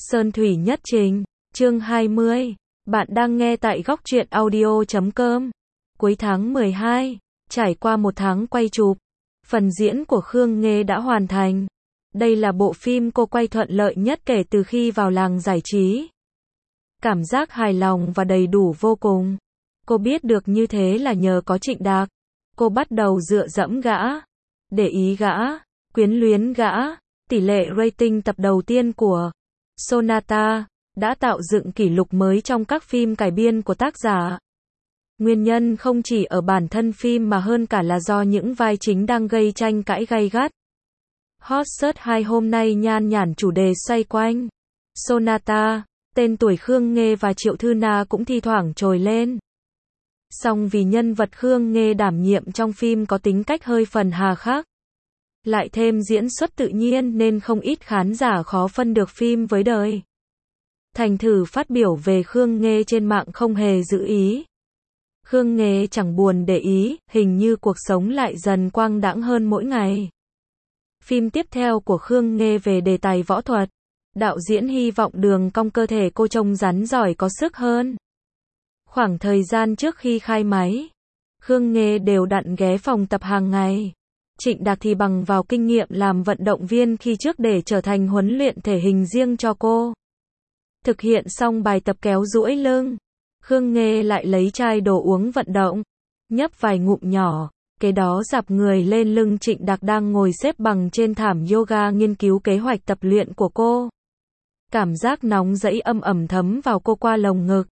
Sơn Thủy Nhất Trình, chương 20. Bạn đang nghe tại góc truyện audio.com. Cuối tháng 12, trải qua một tháng quay chụp, phần diễn của Khương Nghê đã hoàn thành. Đây là bộ phim cô quay thuận lợi nhất kể từ khi vào làng giải trí. Cảm giác hài lòng và đầy đủ vô cùng. Cô biết được như thế là nhờ có Trịnh Đạc. Cô bắt đầu dựa dẫm gã, để ý gã, quyến luyến gã. Tỷ lệ rating tập đầu tiên của Sonata đã tạo dựng kỷ lục mới trong các phim cải biên của tác giả. Nguyên nhân không chỉ ở bản thân phim mà hơn cả là do những vai chính đang gây tranh cãi gay gắt. Hot Search 2 hôm nay nhan nhản chủ đề xoay quanh Sonata, tên tuổi Khương Nghê và Triệu Thư Na cũng thi thoảng trồi lên. Song vì nhân vật Khương Nghê đảm nhiệm trong phim có tính cách hơi phần hà khắc, lại thêm diễn xuất tự nhiên nên không ít khán giả khó phân được phim với đời. Thành thử phát biểu về Khương Nghê trên mạng không hề giữ ý. Khương Nghê chẳng buồn để ý, hình như cuộc sống lại dần quang đãng hơn mỗi ngày. Phim tiếp theo của Khương Nghê về đề tài võ thuật. Đạo diễn hy vọng đường cong cơ thể cô trông rắn giỏi có sức hơn. Khoảng thời gian trước khi khai máy, Khương Nghê đều đặn ghé phòng tập hàng ngày. Trịnh Đạc thì bằng vào kinh nghiệm làm vận động viên khi trước để trở thành huấn luyện thể hình riêng cho cô. Thực hiện xong bài tập kéo duỗi lưng, Khương Nghê lại lấy chai đồ uống vận động, nhấp vài ngụm nhỏ, kế đó dạp người lên lưng Trịnh Đạc đang ngồi xếp bằng trên thảm yoga nghiên cứu kế hoạch tập luyện của cô. Cảm giác nóng rẫy âm ẩm thấm vào cô qua lồng ngực.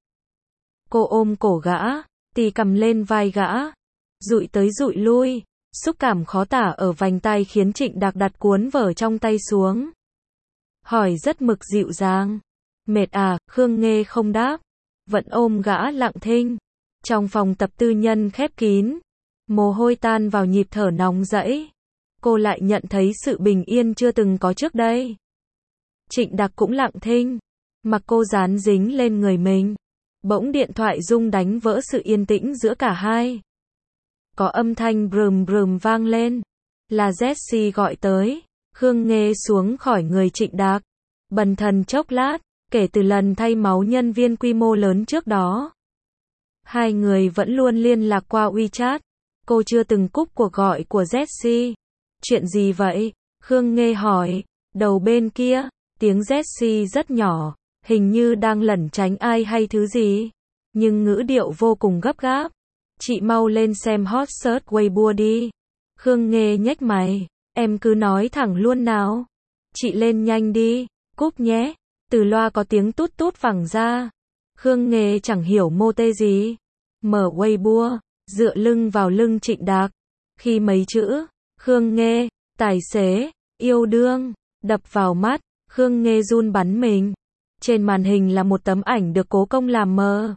Cô ôm cổ gã, tì cầm lên vai gã, dụi tới dụi lui. Xúc cảm khó tả ở vành tai khiến Trịnh Đạc đặt cuốn vở trong tay xuống. Hỏi rất mực dịu dàng. Mệt à? Khương Nghê không đáp. Vẫn ôm gã lặng thinh. Trong phòng tập tư nhân khép kín, mồ hôi tan vào nhịp thở nóng rẫy. Cô lại nhận thấy sự bình yên chưa từng có trước đây. Trịnh Đạc cũng lặng thinh, mặc cô dán dính lên người mình. Bỗng điện thoại rung đánh vỡ sự yên tĩnh giữa cả hai. Có âm thanh brùm brùm vang lên. Là Jessie gọi tới. Khương Nghê xuống khỏi người Trịnh Đạc. Bần thần chốc lát, kể từ lần thay máu nhân viên quy mô lớn trước đó. Hai người vẫn luôn liên lạc qua WeChat. Cô chưa từng cúp cuộc gọi của Jessie. Chuyện gì vậy? Khương Nghê hỏi. Đầu bên kia, tiếng Jessie rất nhỏ, hình như đang lẩn tránh ai hay thứ gì. Nhưng ngữ điệu vô cùng gấp gáp. Chị mau lên xem hot search Weibo đi. Khương Nghê nhếch mày. Em cứ nói thẳng luôn nào. Chị lên nhanh đi. Cúp nhé. Từ loa có tiếng tút tút vẳng ra. Khương Nghê chẳng hiểu mô tê gì. Mở Weibo, dựa lưng vào lưng Trịnh Đạc. Khi mấy chữ Khương Nghê, tài xế, yêu đương đập vào mắt, Khương Nghê run bắn mình. Trên màn hình là một tấm ảnh được cố công làm mờ.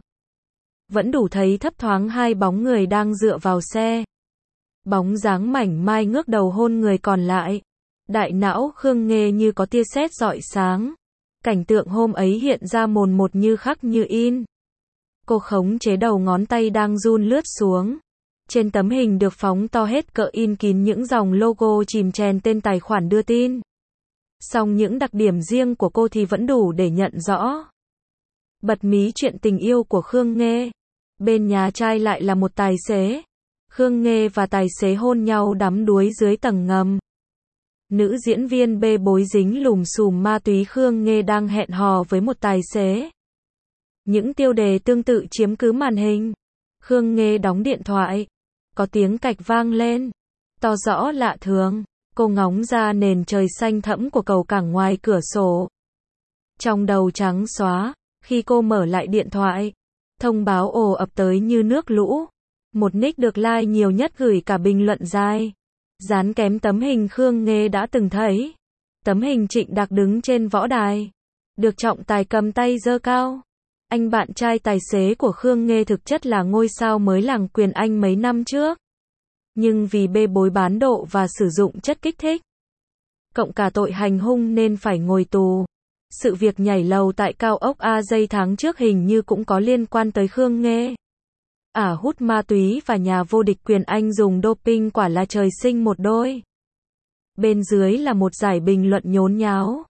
Vẫn đủ thấy thấp thoáng hai bóng người đang dựa vào xe. Bóng dáng mảnh mai ngước đầu hôn người còn lại. Đại não Khương Nghê như có tia sét rọi sáng. Cảnh tượng hôm ấy hiện ra mồn một như khắc như in. Cô khống chế đầu ngón tay đang run lướt xuống. Trên tấm hình được phóng to hết cỡ in kín những dòng logo chìm chèn tên tài khoản đưa tin. Song những đặc điểm riêng của cô thì vẫn đủ để nhận rõ. Bật mí chuyện tình yêu của Khương Nghê. Bên nhà trai lại là một tài xế. Khương Nghê và tài xế hôn nhau đắm đuối dưới tầng ngầm. Nữ diễn viên bê bối dính lùm xùm ma túy Khương Nghê đang hẹn hò với một tài xế. Những tiêu đề tương tự chiếm cứ màn hình. Khương Nghê đóng điện thoại. Có tiếng cạch vang lên. To rõ lạ thường. Cô ngóng ra nền trời xanh thẫm của cầu cảng ngoài cửa sổ. Trong đầu trắng xóa. Khi cô mở lại điện thoại, thông báo ồ ập tới như nước lũ. Một nick được like nhiều nhất gửi cả bình luận dài. Dán kém tấm hình Khương Nghê đã từng thấy. Tấm hình Trịnh Đạc đứng trên võ đài. Được trọng tài cầm tay giơ cao. Anh bạn trai tài xế của Khương Nghê thực chất là ngôi sao mới làng quyền Anh mấy năm trước. Nhưng vì bê bối bán độ và sử dụng chất kích thích, cộng cả tội hành hung nên phải ngồi tù. Sự việc nhảy lầu tại cao ốc AJ tháng trước hình như cũng có liên quan tới Khương Nghê. Hút ma túy và nhà vô địch quyền Anh dùng doping quả là trời sinh một đôi. Bên dưới là một giải bình luận nhốn nháo.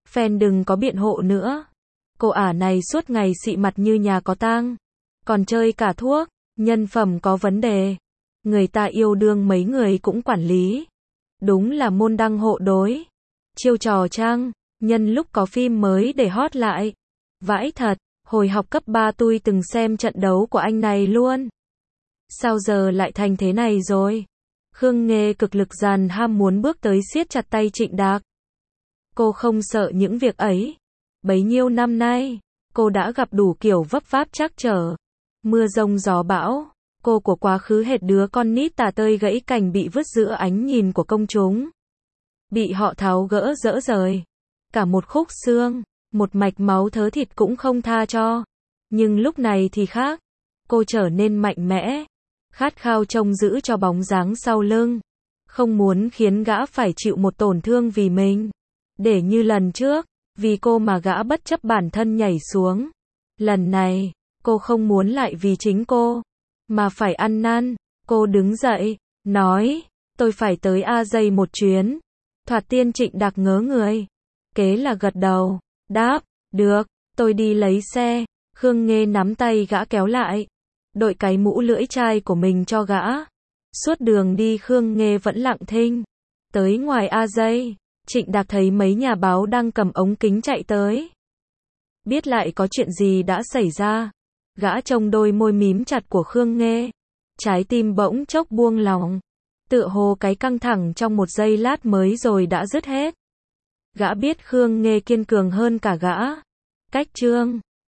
Phen đừng có biện hộ nữa. Cô ả này suốt ngày xị mặt như nhà có tang. Còn chơi cả thuốc, nhân phẩm có vấn đề. Người ta yêu đương mấy người cũng quản lý. Đúng là môn đăng hộ đối. Chiêu trò chăng, nhân lúc có phim mới để hot lại. Vãi thật, hồi học cấp 3 tôi từng xem trận đấu của anh này luôn. Sao giờ lại thành thế này rồi? Khương Nghê cực lực dàn ham muốn bước tới siết chặt tay Trịnh Đạc. Cô không sợ những việc ấy. Bấy nhiêu năm nay, cô đã gặp đủ kiểu vấp váp trắc trở. Mưa giông gió bão, cô của quá khứ hệt đứa con nít tả tơi gãy cành bị vứt giữa ánh nhìn của công chúng. Bị họ tháo gỡ dỡ rời. Cả một khúc xương, một mạch máu thớ thịt cũng không tha cho. Nhưng lúc này thì khác. Cô trở nên mạnh mẽ. Khát khao trông giữ cho bóng dáng sau lưng. Không muốn khiến gã phải chịu một tổn thương vì mình. Để như lần trước, vì cô mà gã bất chấp bản thân nhảy xuống. Lần này, cô không muốn lại vì chính cô, mà phải ăn năn. Cô đứng dậy, nói, tôi phải tới A Dây một chuyến. Thoạt tiên Trịnh Đạc ngớ người. Kế là gật đầu, đáp, được, tôi đi lấy xe. Khương Nghê nắm tay gã kéo lại. Đội cái mũ lưỡi chai của mình cho gã. Suốt đường đi Khương Nghê vẫn lặng thinh. Tới ngoài A Dây, Trịnh Đạc thấy mấy nhà báo đang cầm ống kính chạy tới. Biết lại có chuyện gì đã xảy ra. Gã trông đôi môi mím chặt của Khương Nghê. Trái tim bỗng chốc buông lỏng. Tựa hồ cái căng thẳng trong một giây lát mới rồi đã dứt hết. Gã biết Khương Nghê kiên cường hơn cả gã. Cách Trương